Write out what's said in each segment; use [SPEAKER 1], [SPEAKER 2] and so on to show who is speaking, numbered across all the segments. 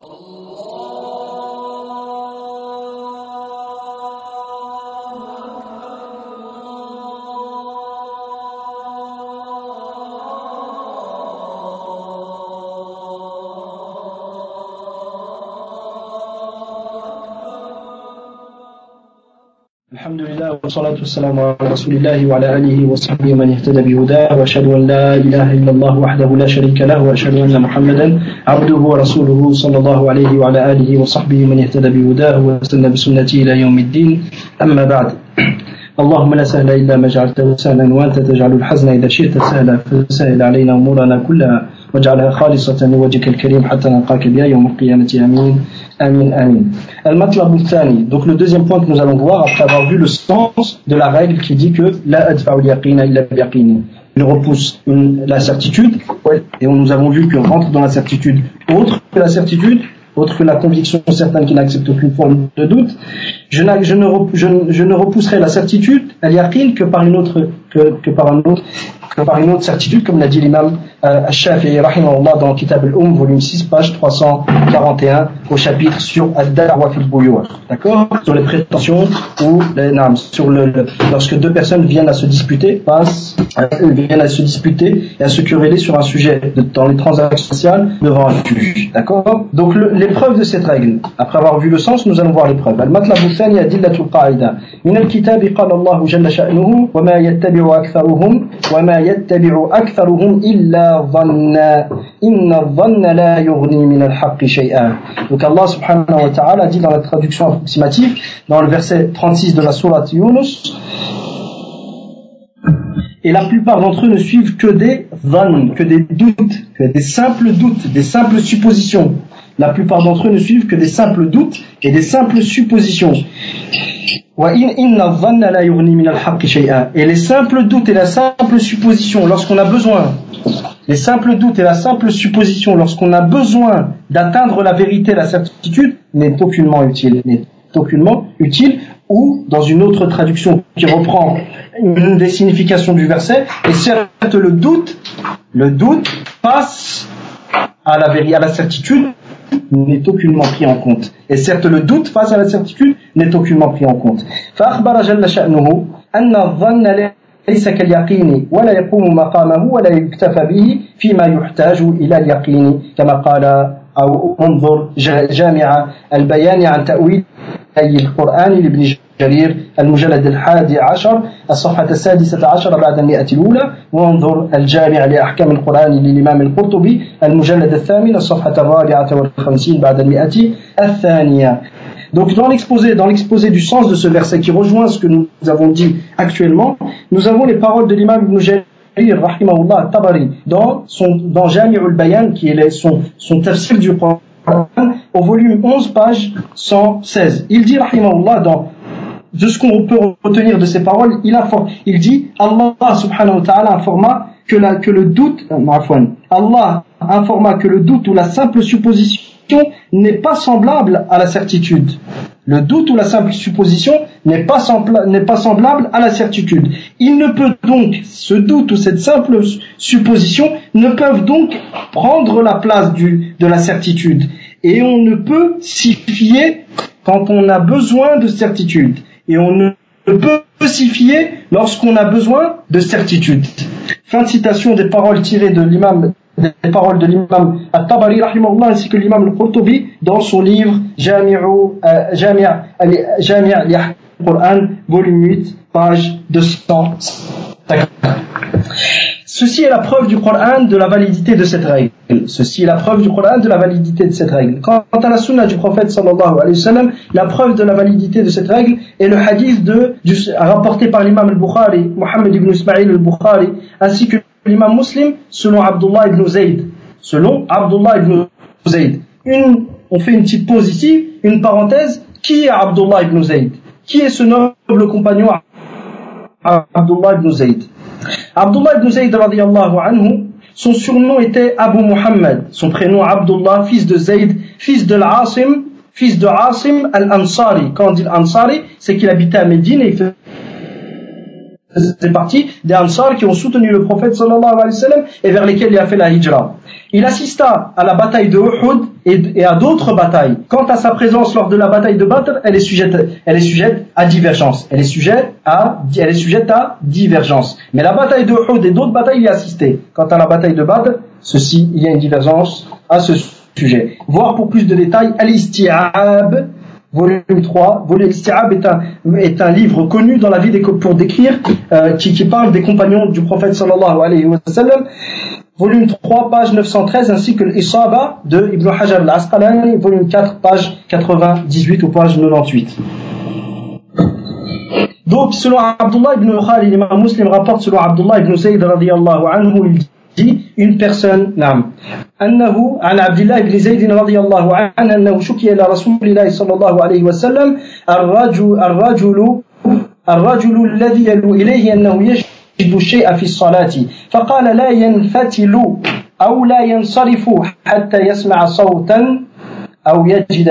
[SPEAKER 1] الحمد لله والصلاة والسلام على رسول الله وعلى آله وصحبه من اهتدى بهداه وأشهد أن لا إله إلا الله وحده لا شريك له وأشهد أن محمدا عبده ورسوله صلى الله عليه وعلى آله وصحبه من اهتدى بهداه واستنى بسنته إلى يوم الدين أما بعد اللهم لا سهل إلا ما جعلته سهلا وأنت تجعل الحزن إذا شئت سهلا فسهل علينا أمورنا كلها واجعلها خالصة لوجهك الكريم حتى نلقاك بها يوم القيامة آمين آمين آمين. المطلب الثاني. Donc le deuxième point que nous allons voir après avoir vu le sens de la règle qui dit que la adfa'u al-yaqina illa bi-yaqin. Il repousse la certitude et nous avons vu qu'on rentre dans la certitude autre que la certitude, autre que la conviction certaine qui n'accepte aucune forme de doute. Je ne repousserai la certitude al-yaqin que par une autre certitude, comme l'a dit l'imam al-Shafi'i rahimahullah dans Kitab al-Umm, volume 6, page 341, au chapitre sur ad-da'wa fil buyur. D'accord? Sur les prétentions ou lorsque deux personnes viennent à se disputer, et à se quereller sur un sujet dans les transactions sociales devant un juge. D'accord? Donc l'épreuve de cette règle, après avoir vu le sens, nous allons voir l'épreuve. Al-matlab al-thani adillatul qa'ida. Min al-kitab qala Allah jalla sha'nuhu wa ma yattabi'u aktharuhum illa dhanna inna dhanna la yughni min al-haqqi shay'an. Donc Allah subhanahu wa ta'ala dit dans la traduction approximative, dans le verset 36 de la sourate Yunus, et la plupart d'entre eux ne suivent que des dhann, que des doutes, que des simples doutes, des simples suppositions. La plupart d'entre eux ne suivent que des simples doutes et des simples suppositions. Et les simples doutes et la simple supposition, lorsqu'on a besoin, d'atteindre la vérité, la certitude, n'est aucunement utile, ou dans une autre traduction qui reprend une des significations du verset, et certes le doute passe à la certitude, n'est aucunement pris en compte. Et certes le doute face à la certitude n'est aucunement pris en compte. فأخبر جل شأنه أن الظن ليس كاليقين ولا يقوم مقامه ولا يكتفى به فيما يحتاج إلى اليقين كما قال أو انظر جامع البيان عن تأويل القرآن لابن جرير المجلد 11 الصفحة 16 بعد 100 الأولى وانظر الجامع لأحكام القرآن للإمام القرطبي المجلد 8 الصفحة 54 بعد 100 الثانية. Donc dans l'exposé du sens de ce verset qui rejoint ce que nous avons dit actuellement, nous avons les paroles de l'imam Ibn Jarir rahimahullah al-Tabari dans Jami'ul Bayan qui est son tafsir du Coran au volume 11 page 116. Il dit rahimahullah de ce qu'on peut retenir de ces paroles, il dit Allah subhanahu wa ta'ala informa que le doute ou la simple supposition n'est pas semblable à la certitude. Le doute ou la simple supposition n'est pas semblable à la certitude. Ce doute ou cette simple supposition ne peuvent donc prendre la place de la certitude. Et on ne peut s'y fier quand on a besoin de certitude. Et on ne peut s'y fier lorsqu'on a besoin de certitude. Fin de citation des paroles tirées de l'imam At-Tabari rahimahullah ainsi que l'imam al-Qurtubi dans son livre Jami' al-Quran volume 8 page 250. Ceci est la preuve du Coran de la validité de cette règle. Quant à la sunna du prophète sallallahu alayhi wa sallam, la preuve de la validité de cette règle est le hadith rapporté par l'imam al-Bukhari, Muhammad ibn Ismail al-Bukhari, ainsi que l'imam Muslim selon Abdullah ibn Zayd. On fait une petite pause ici, une parenthèse. Qui est Abdullah ibn Zayd? Qui est ce noble compagnon Abdullah ibn Zayd? Abdullah ibn Zayd radiyallahu anhu, son surnom était Abu Muhammad, son prénom Abdullah, fils de Zayd, fils de Asim al-Ansari. Quand on dit al-Ansari, c'est qu'il habitait à Médine et il faisait partie des Ansar qui ont soutenu le prophète sallallahu alayhi wa sallam et vers lesquels il a fait la hijra. il assista à la bataille de Uhud et à d'autres batailles. Quant à sa présence lors de la bataille de Badr, elle est sujette à divergence. Elle est sujette à divergence. Mais la bataille de Uhud et d'autres batailles, il y a assisté. Quant à la bataille de Badr, il y a une divergence à ce sujet. Voir pour plus de détails, Al-Isti'ab, volume 3. Al-Isti'ab est un livre connu dans la vie pour décrire, qui parle des compagnons du prophète sallallahu alayhi wa sallam. Volume 3, page 913, ainsi que l'Isaba de Ibn Hajar al-Asqalani, volume 4, page 98 ou page 98. Donc, selon Abdullah ibn Khalid, l'imam Muslim rapporte selon Abdullah ibn Zayd radiyallahu anhu, il dit une personne, أنه عن عبد الله بن زيد رضي الله عنه أنه شكي إلى رسول الله صلى الله عليه وسلم الرجل الذي يلو إليه أنه يجد الشيء في الصلاة فقال لا ينفتل أو لا ينصرف حتى يسمع صوتا أو يجد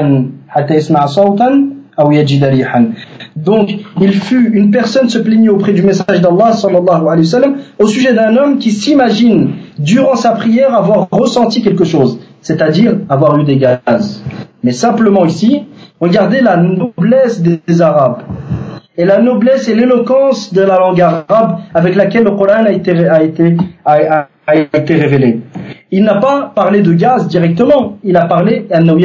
[SPEAKER 1] ريحا. Donc, il fut une personne se plaignait auprès du message d'Allah sallallahu alayhi wa sallam au sujet d'un homme qui s'imagine durant sa prière avoir ressenti quelque chose, c'est-à-dire avoir eu des gaz. Mais simplement ici, regardez la noblesse des Arabes et la noblesse et l'éloquence de la langue arabe avec laquelle le Coran a été révélé. Il n'a pas parlé de gaz directement, il a parlé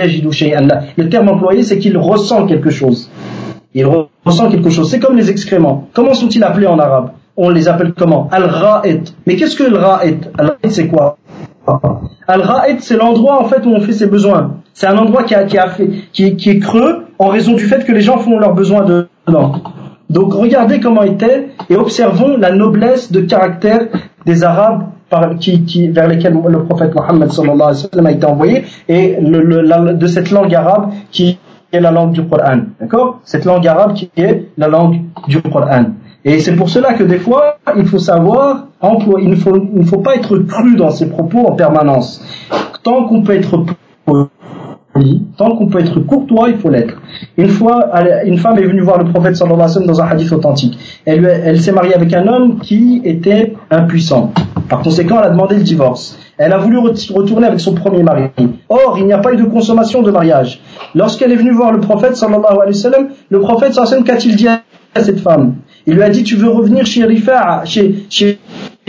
[SPEAKER 1] le terme employé, c'est qu'il ressent quelque chose. Il ressent quelque chose. C'est comme les excréments. Comment sont-ils appelés en arabe? On les appelle comment? Al-Ra'id. Mais qu'est-ce que le Ra'id? Al-Ra'id, c'est quoi? Al-Ra'id, c'est l'endroit en fait où on fait ses besoins. C'est un endroit qui est creux en raison du fait que les gens font leurs besoins dedans. Donc regardez comment était et observons la noblesse de caractère des Arabes vers lesquels le prophète Mohammed sallallahu alayhi wa sallam a été envoyé et de cette langue arabe qui est la langue du Coran, d'accord? Cette langue arabe qui est la langue du Coran. Et c'est pour cela que des fois, il faut savoir il ne faut pas être cru dans ses propos en permanence. Tant qu'on peut être poli, tant qu'on peut être courtois, il faut l'être. Une fois, une femme est venue voir le prophète sallallahu alayhi wa sallam dans un hadith authentique. Elle s'est mariée avec un homme qui était impuissant. Par conséquent, elle a demandé le divorce. Elle a voulu retourner avec son premier mari. Or, il n'y a pas eu de consommation de mariage. Lorsqu'elle est venue voir le prophète sallallahu alayhi wa sallam, le prophète sallallahu alayhi wa sallam, qu'a-t-il dit à cette femme? Il lui a dit, tu veux revenir chez Rifa'a, chez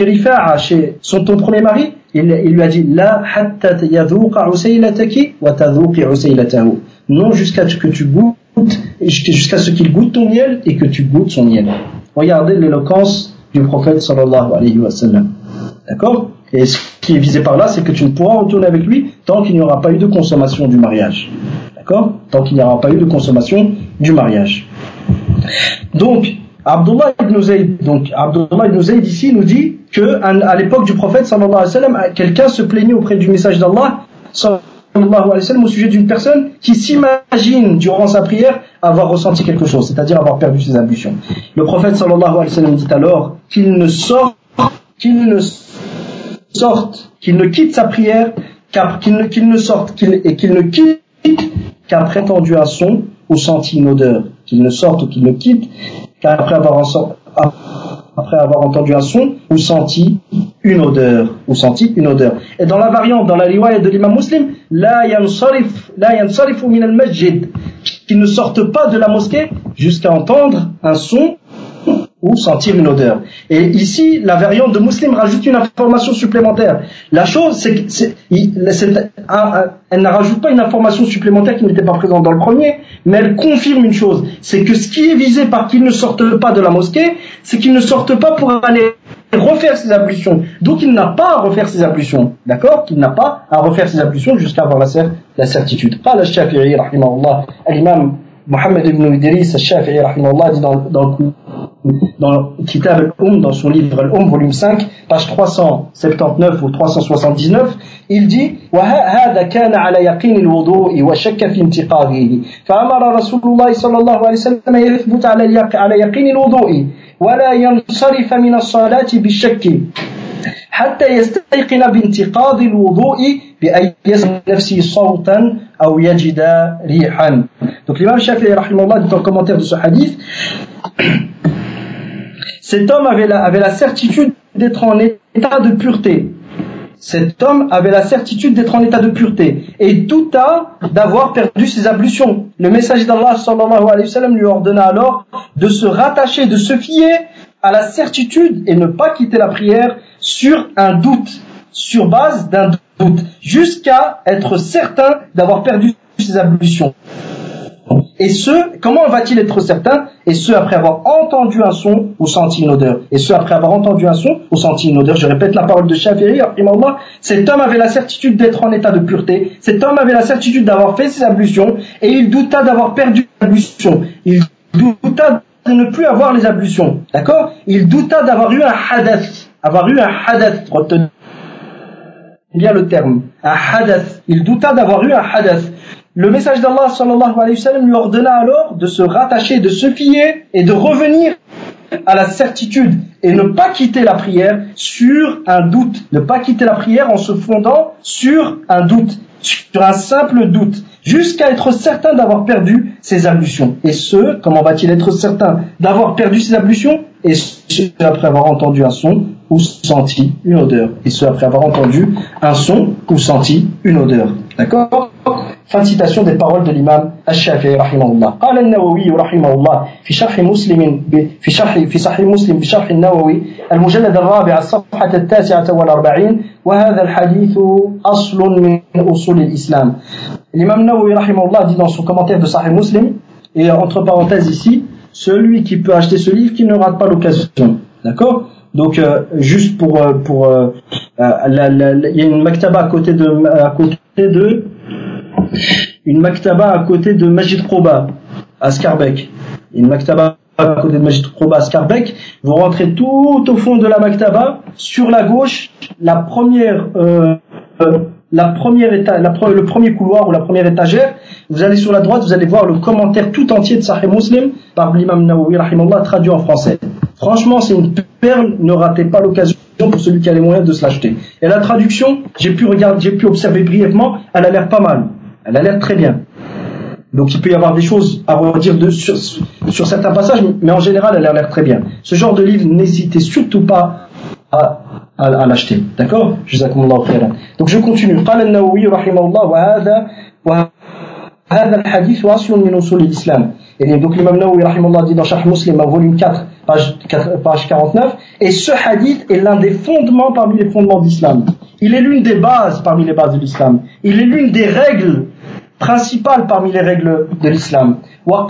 [SPEAKER 1] ton premier mari? Il lui a dit, la hatta yadhuqa usaylataki wa tadhuqi usaylatahu. Non, jusqu'à ce qu'il goûte ton miel et que tu goûtes son miel. Regardez l'éloquence du prophète sallallahu alayhi wa sallam. D'accord? Et ce qui est visé par là, c'est que tu ne pourras retourner avec lui tant qu'il n'y aura pas eu de consommation du mariage. D'accord? Tant qu'il n'y aura pas eu de consommation du mariage. Donc, Abdullah ibn Zayd ici nous dit que à l'époque du prophète sallallahu alayhi wa sallam, quelqu'un se plaignait auprès du message d'Allah sallallahu alayhi wa sallam au sujet d'une personne qui s'imagine durant sa prière avoir ressenti quelque chose, c'est-à-dire avoir perdu ses ablutions. Le prophète sallallahu alayhi wa sallam dit alors qu'il ne quitte sa prière, qu'il ne quitte qu'après entendu un son ou senti une odeur. Qu'il ne sorte ou qu'il ne quitte qu'après avoir entendu un son ou senti une odeur. Et dans la variante, dans la riwaya de l'imam Muslim, la yansarifu min al-masjid, qu'il ne sorte pas de la mosquée jusqu'à entendre un son ou sentir une odeur. Et ici, la variante de Muslim rajoute une information supplémentaire. La chose, c'est que elle ne rajoute pas une information supplémentaire qui n'était pas présente dans le premier, mais elle confirme une chose, c'est que ce qui est visé par qu'il ne sorte pas de la mosquée, c'est qu'il ne sorte pas pour aller refaire ses ablutions. Donc il n'a pas à refaire ses ablutions. D'accord? Qu'il n'a pas à refaire ses ablutions jusqu'à avoir la certitude. Qala al-Shafi'i rahimahullah, al-imam Mohammed ibn Idris al-Shafi'i rahimahullah dit dans Kitab al-Umm, dans son livre al-Umm, volume 5, page 379 ou 379, il dit وَهَذَا كَانَ عَلَى يَقِينِ الْوُضُوءِ وَشَكَّ فِي انْتِقَاضِهِ فَأَمَرَ رسول الله صلى الله عليه وسلم يثبت على يقين الوضوء ولا ينصرف من الصلاة بالشك حتى يستيقن بانتقاض الوضوء بأن يسمع نفسه صوتا أو يجد ريحا. Donc l'imam Shafi'i rahimahullah dit en commentaire de ce hadith, cet homme avait la certitude d'être en état de pureté, cet homme avait la certitude d'être en état de pureté et douta d'avoir perdu ses ablutions. Le messager d'Allah sallallahu alayhi wa sallam lui ordonna alors de se rattacher, de se fier à la certitude et ne pas quitter la prière sur un doute, sur base d'un doute, jusqu'à être certain d'avoir perdu ses ablutions. Et comment va-t-il être certain? Et ce, après avoir entendu un son ou senti une odeur. Et ce, après avoir entendu un son ou senti une odeur. Je répète la parole de Shafi'i, cet homme avait la certitude d'être en état de pureté. Cet homme avait la certitude d'avoir fait ses ablutions. Et il douta d'avoir perdu ses ablutions. Il douta de ne plus avoir les ablutions. D'accord? Il douta d'avoir eu un hadath. Retenez bien le terme. Un hadath. Il douta d'avoir eu un hadath. Le message d'Allah sallallahu alayhi wa sallam lui ordonna alors de se rattacher, de se fier et de revenir à la certitude et ne pas quitter la prière sur un doute. Ne pas quitter la prière en se fondant sur un doute, sur un simple doute, jusqu'à être certain d'avoir perdu ses ablutions. Et ce, comment va-t-il être certain d'avoir perdu ses ablutions? Et ce, après avoir entendu un son ou senti une odeur. Et ce, après avoir entendu un son ou senti une odeur. D'accord? Fin de citation des paroles de l'imam Al-Shafi'i rahimahullah. قال النووي رحمه الله في شرح مسلم في صحيح مسلم بشرح النووي المجلد الرابع الصفحة 49 وهذا الحديث أصل من أصول الإسلام. L'imam Nawawi rahimahullah dit dans son commentaire de Sahih Muslim, et entre parenthèses ici, celui qui peut acheter ce livre qui ne rate pas l'occasion. D'accord? Donc juste il y a une maktaba à côté de une maktaba à côté de Majid Quba à Scarbeck. Une maktaba à côté de Majid Quba à Scarbeck. Vous rentrez tout au fond de la maktaba, sur la gauche, le premier couloir ou la première étagère. Vous allez sur la droite, vous allez voir le commentaire tout entier de Sahih Muslim par l'imam Nawawi rahimahullah, traduit en français. Franchement, c'est une perle, ne ratez pas l'occasion pour celui qui a les moyens de se l'acheter. Et la traduction, j'ai pu observer brièvement, elle a l'air pas mal. Elle a l'air très bien. Donc il peut y avoir des choses à redire sur certains passages, mais en général, elle a l'air très bien. Ce genre de livre, n'hésitez surtout pas à l'acheter. D'accord? Jazakumullahu khairan. Donc je continue. قال النووي رحمه الله وهذا الحديث أصل من أصول الإسلام. Et donc l'imam Nawawi rahimahullah dit dans Sharh Muslim, volume 4, page 49, et ce hadith est l'un des fondements parmi les fondements d'islam. Il est l'une des bases parmi les bases de l'islam. Il est l'une des règles principales parmi les règles de l'islam.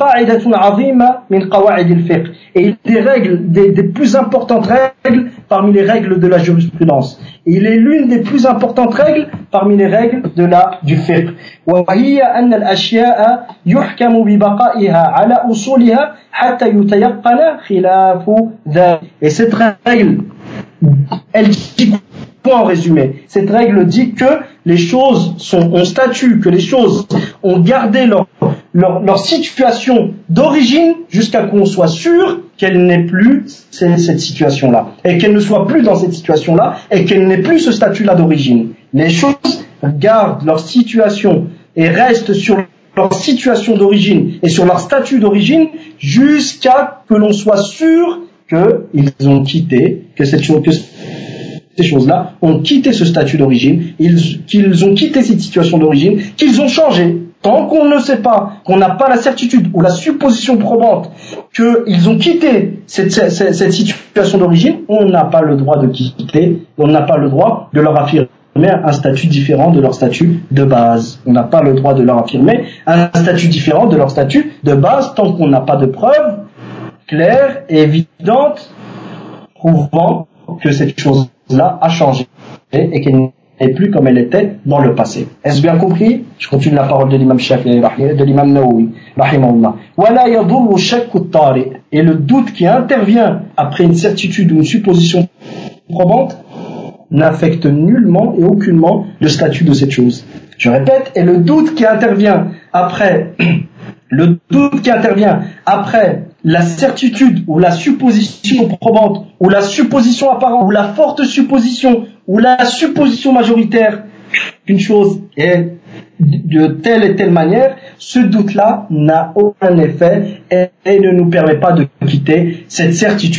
[SPEAKER 1] Et il est des règles, des plus importantes règles parmi les règles de la jurisprudence. Et il est l'une des plus importantes règles parmi les règles du fiqh. وهي أن الأشياء يحكم ببقائها على أصولها حتى يتيقن خلاف ذلك. Et cette règle, elle dit quoi en résumé? Cette règle dit que les choses ont statut, que les choses ont gardé leur situation d'origine jusqu'à qu'on soit sûr qu'elle n'est plus cette situation-là, et qu'elle ne soit plus dans cette situation-là, et qu'elle n'ait plus ce statut-là d'origine. Les choses gardent leur situation et restent sur leur situation d'origine et sur leur statut d'origine jusqu'à que l'on soit sûr qu'ils ont quitté, que ces choses-là ont quitté ce statut d'origine, qu'ils ont quitté cette situation d'origine, qu'ils ont changé. Tant qu'on ne sait pas, qu'on n'a pas la certitude ou la supposition probante qu'ils ont quitté cette situation d'origine, on n'a pas le droit de quitter, on n'a pas le droit de leur affirmer un statut différent de leur statut de base. On n'a pas le droit de leur affirmer un statut différent de leur statut de base tant qu'on n'a pas de preuves claires et évidentes prouvant que cette chose-là a changé et qu'elle n'est plus comme elle était dans le passé. Est-ce bien compris? Je continue la parole de l'imam Shafi'i, de l'imam Nawawi, rahimahullah. وَلَا يَضُرُّ شَكُّ الطَّارِئ. Et le doute qui intervient après une certitude ou une supposition probante n'affecte nullement et aucunement le statut de cette chose. Je répète, et le doute qui intervient après la certitude ou la supposition probante ou la supposition apparente ou la forte supposition ou la supposition majoritaire qu'une chose est de telle et telle manière, ce doute-là n'a aucun effet et ne nous permet pas de quitter cette certitude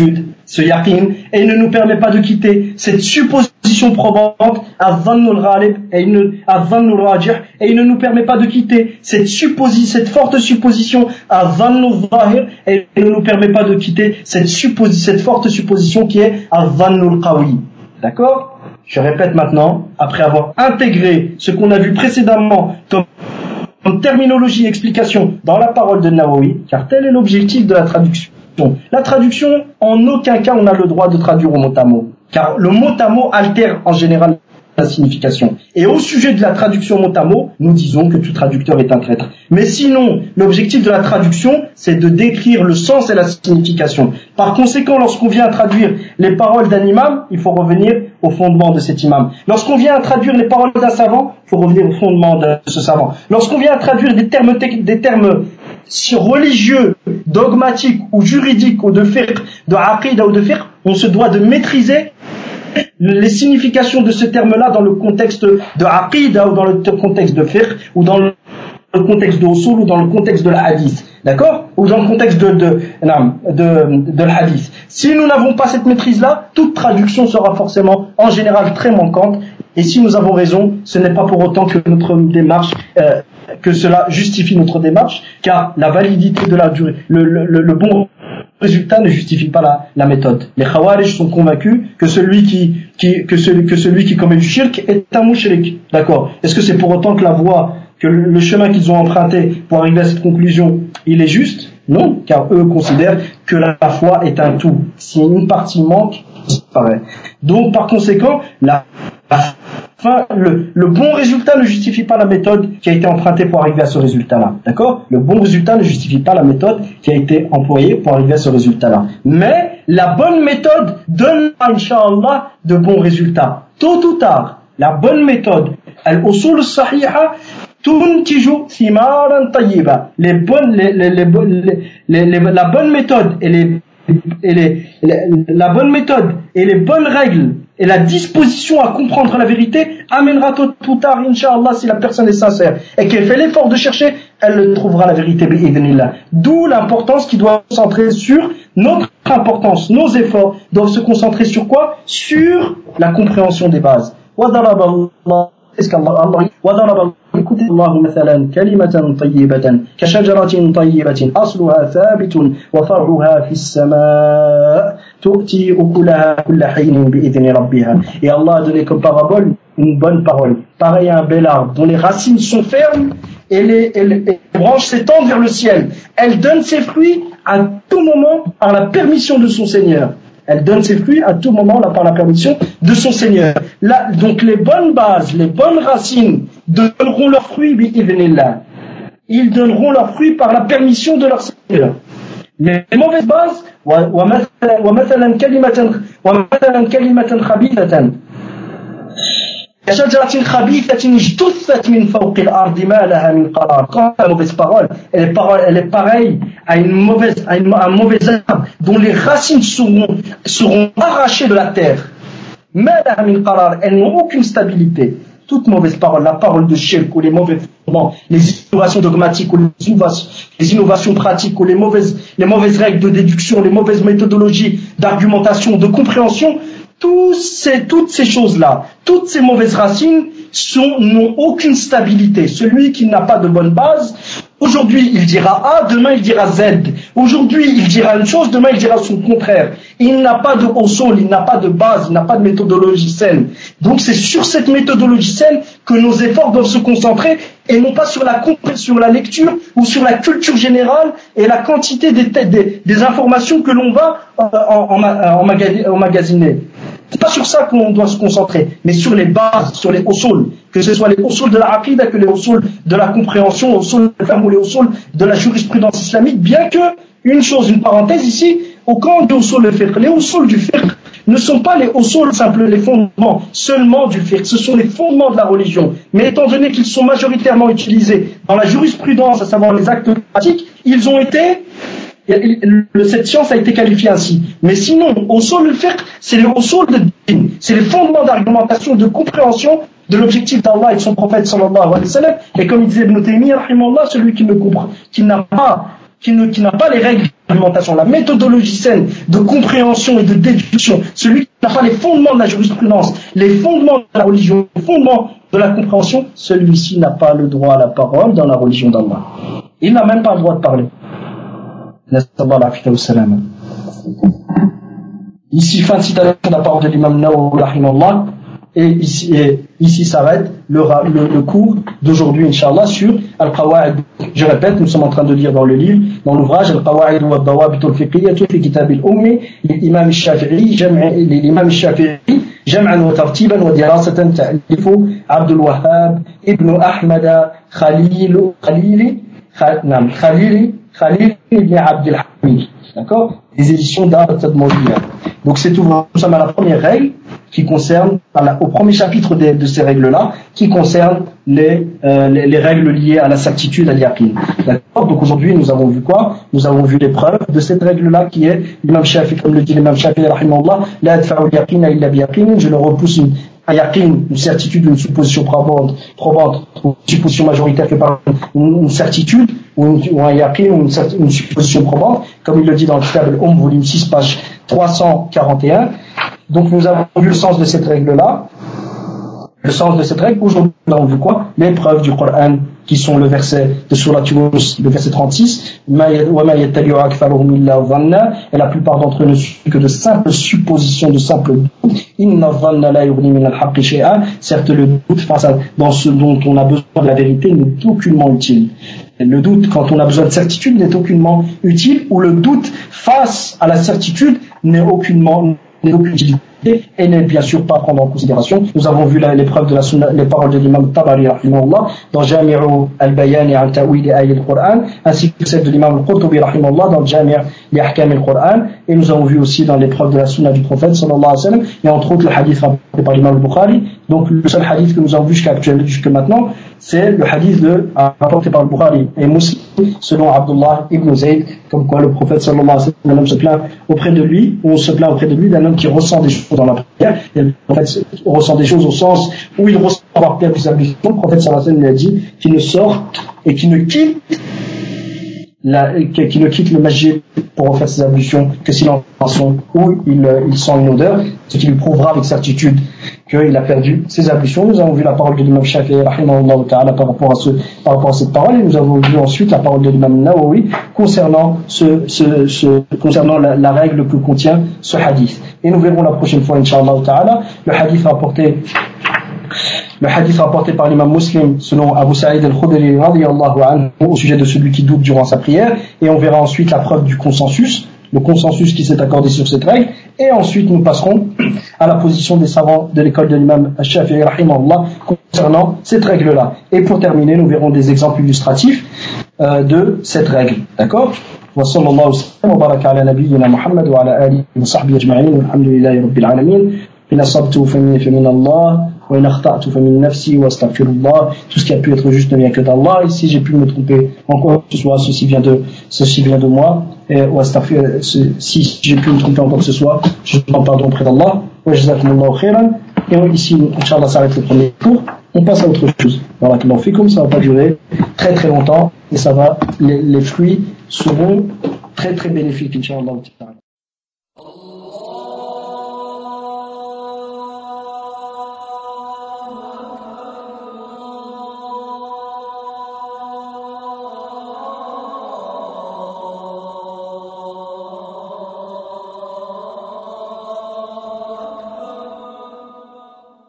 [SPEAKER 1] ce yaqin, et il ne nous permet pas de quitter cette supposition probante à dhannul ghalib à dhannul rajih, et il ne nous permet pas de quitter cette forte supposition à dhannul zahir, et il ne nous permet pas de quitter cette forte supposition qui est à dhannul qawi. D'accord? Je répète maintenant, après avoir intégré ce qu'on a vu précédemment comme terminologie et explication dans la parole de Nawawi, car tel est l'objectif de la traduction. La traduction, en aucun cas on a le droit de traduire au mot à mot, car le mot à mot altère en général la signification. Et au sujet de la traduction mot à mot, nous disons que tout traducteur est un traître. Mais sinon, l'objectif de la traduction, c'est de décrire le sens et la signification. Par conséquent, lorsqu'on vient à traduire les paroles d'un imam, il faut revenir au fondement de cet imam. Lorsqu'on vient à traduire les paroles d'un savant, il faut revenir au fondement de ce savant. Lorsqu'on vient à traduire des termes religieux, dogmatiques ou juridiques ou de fiqh, de aqida ou de fiqh, on se doit de maîtriser les significations de ce terme-là dans le contexte de aqida ou dans le contexte de fiqh ou dans le contexte de usul ou dans le contexte de la hadith, d'accord, ou dans le contexte de la hadith. Si nous n'avons pas cette maîtrise-là, toute traduction sera forcément en général très manquante. Et si nous avons raison, ce n'est pas pour autant que notre démarche que cela justifie notre démarche, car la validité de la durée, le bon résultat ne justifie pas la méthode. Les Khawarij sont convaincus que celui qui commet du shirk est un mushrik. D'accord. Est-ce que c'est pour autant que le chemin qu'ils ont emprunté pour arriver à cette conclusion, il est juste? Non, car eux considèrent que la foi est un tout. Si une partie manque, ça disparaît. Donc par conséquent, le bon résultat ne justifie pas la méthode qui a été empruntée pour arriver à ce résultat-là. D'accord? Le bon résultat ne justifie pas la méthode qui a été employée pour arriver à ce résultat-là. Mais la bonne méthode donne, incha'Allah, de bons résultats. Tôt ou tard, la bonne méthode, al-usul as-sahiha, tuntiju thimaran tayyiba. La bonne méthode et les bonnes règles et la disposition à comprendre la vérité amènera tôt ou tard, incha'Allah, si la personne est sincère et qu'elle fait l'effort de chercher, elle trouvera la vérité bi'idhnillah. D'où l'importance qui doit se concentrer sur notre importance, nos efforts doivent se concentrer sur quoi? Sur la compréhension des bases. écoutez الله مثلا كلمة طيبة كشجرة طيبة أصلها ثابت وفرعها في السماء تؤتي أكلها كل حين بإذن ربها. Et Allah a donné comme parabole une bonne parole, pareil à un bel arbre dont les racines sont fermes et les branches s'étendent vers le ciel. Elle donne ses fruits à tout moment par la permission de son Seigneur. Elle donne ses fruits à tout moment par la permission de son Seigneur. Là, donc les bonnes bases, les bonnes racines donneront leurs fruits bi'idhnillah. Ils donneront leurs fruits par la permission de leur Seigneur. Les mauvaises bases, وَمَثَلًا كَلِمَةً خَبِيثَةً كشجرة خبيثة اجتثت من فوق الأرض ما لها من قرار. Quand la mauvaise parole, elle est pareille à un mauvais arbre dont les racines seront arrachées de la terre. ما لها من قرار. Elles n'ont aucune stabilité. Toute mauvaise parole, la parole de shirk ou les mauvais fondements, les innovations dogmatiques ou les innovations pratiques ou les mauvaises règles de déduction, les mauvaises méthodologies d'argumentation, de compréhension, toutes ces choses-là, toutes ces mauvaises racines n'ont aucune stabilité. Celui qui n'a pas de bonne base, aujourd'hui il dira A, demain il dira Z. Aujourd'hui il dira une chose, demain il dira son contraire. Il n'a pas de usul, il n'a pas de base, il n'a pas de méthodologie saine. Donc c'est sur cette méthodologie saine que nos efforts doivent se concentrer et non pas sur la lecture ou sur la culture générale et la quantité des informations que l'on va emmagasiner. C'est pas sur ça qu'on doit se concentrer, mais sur les bases, sur les usul, que ce soit les usul de la aqida, que les usul de la compréhension, les usul de l'islam ou les usul de la jurisprudence islamique, bien que, une parenthèse ici, au camp des usul du fiqh, les usul du fiqh ne sont pas les usul simples, les fondements seulement du fiqh, ce sont les fondements de la religion. Mais étant donné qu'ils sont majoritairement utilisés dans la jurisprudence, à savoir les actes pratiques, ils ont été cette science a été qualifiée ainsi. Mais sinon, usul al-fiqh, c'est les usul de din, c'est les fondements d'argumentation, de compréhension de l'objectif d'Allah et de son prophète sallallahu alayhi wa sallam. Et comme il disait Ibn Taymiyyah, rahimahullah, celui qui n'a pas les règles l'argumentation, la méthodologie saine de compréhension et de déduction, celui qui n'a pas les fondements de la jurisprudence, les fondements de la religion, les fondements de la compréhension, celui-ci n'a pas le droit à la parole dans la religion d'Allah. Il n'a même pas le droit de parler. Ici, fin de citation de la parole de l'imam Nawawi rahimahullah, et ici s'arrête le cours d'aujourd'hui, Inch'Allah, sur Al-Qawa'id. Je répète, nous sommes en train de lire dans le livre, dans l'ouvrage Al-Qawa'id wa Dawabit al-Fiqhiyyah fi Kitab al-Ummi, l'imam al-Shafi'i, jam'an wa tartiban wa dirasatan ta'lifu Abdul Wahhab ibn Ahmad Khalil ibn Abdul Hamid. D'accord? Les éditions d'Al-Tadmawiyya. Donc c'est tout. Nous sommes à la première règle qui concerne, au premier chapitre de ces règles-là, qui concerne les règles liées à la certitude, à l'yaqin. D'accord? Donc aujourd'hui, nous avons vu quoi? Nous avons vu les preuves de cette règle-là qui est, l'imam Shafi'i, comme le dit l'imam Shafi'i, rahimahullah, la adfa'u al-yaqina illa bi-yaqin, je le repousse un yaqin, une certitude, une supposition probante, une supposition majoritaire que par une certitude, ou un yaqin, ou une supposition probante, comme il le dit dans le Kitab al-Umm, volume 6, page 341. Donc nous avons vu le sens de cette règle-là. Le sens de cette règle, aujourd'hui, nous avons vu quoi? Les preuves du Coran, qui sont le verset de Surat Yunus, le verset 36, et la plupart d'entre eux ne sont que de simples suppositions, de simples doutes. Certes, le doute dans ce dont on a besoin de la vérité n'est aucunement utile. Le doute, quand on a besoin de certitude, n'est aucunement utile, ou le doute face à la certitude n'est aucunement utilité et n'est bien sûr pas à prendre en considération. Nous avons vu l'épreuve de la sunna, les paroles de l'imam Tabari rahimahullah dans Jami'u al-Bayan an Ta'wil Ayat al-Qur'an, ainsi que celle de l'imam al-Qurtubi rahimahullah dans Jami' li Ahkam al-Qur'an, et nous avons vu aussi dans l'épreuve de la sunna du prophète sallallahu alayhi wa sallam, et entre autres le hadith rapporté par l'imam al-Bukhari. Donc le seul hadith que nous avons vu jusqu'à maintenant, c'est le hadith rapporté par le-Bukhari et Muslim selon Abdullah ibn Zayd, comme quoi le prophète sallallahu alayhi wa sallam se plaint auprès de lui, ou on se plaint auprès de lui d'un homme qui ressent des choses dans la prière, et le prophète ressent des choses au sens où il ressent avoir perdu sa ablution. Le prophète sallallahu alayhi wa sallam lui a dit qu'il ne sorte et qu'il ne quitte le masjid pour refaire ses ablutions que s'il en son où il sent une odeur, ce qui lui prouvera avec certitude qu'il a perdu ses ablutions. Nous avons vu la parole de l'imam Shafi'i rahimahullah ta'ala par rapport à cette parole, et nous avons vu ensuite la parole de l'imam Nawawi concernant concernant la règle que contient ce hadith. Et nous verrons la prochaine fois, Inch'Allah ta'ala, le hadith rapporté par l'imam Muslim selon Abu Sa'id al-Khudri radiyallahu anhu au sujet de celui qui doute durant sa prière, et on verra ensuite la preuve du consensus, le consensus qui s'est accordé sur cette règle, et ensuite nous passerons à la position des savants de l'école de l'imam Shafi'i rahimahullah concernant cette règle-là. Et pour terminer, nous verrons des exemples illustratifs de cette règle. D'accord? Wa sallallahu wa sallam wa baraka ala nabiyyina Muhammad wa ala alihi wa sahbihi ajma'in walhamdulillahi rabbil alamin. In asabtu fa min Allah wa in akhta'tu fa min nafsi wa astaghfirullah. Tout ce qui a pu être juste ne vient que d'Allah, et si j'ai pu me tromper en quoi que ce soit, ceci vient de moi, et si j'ai pu me tromper en quoi que ce soit, je demande pardon auprès d'Allah. Wa jazakumullahu khairan. Et ici, Inch'Allah, ça arrête le premier cours, on passe à autre chose. Voilà, comme on fait, comme ça va pas durer très très longtemps, et ça va, les fruits seront très très bénéfiques, Inch'Allah.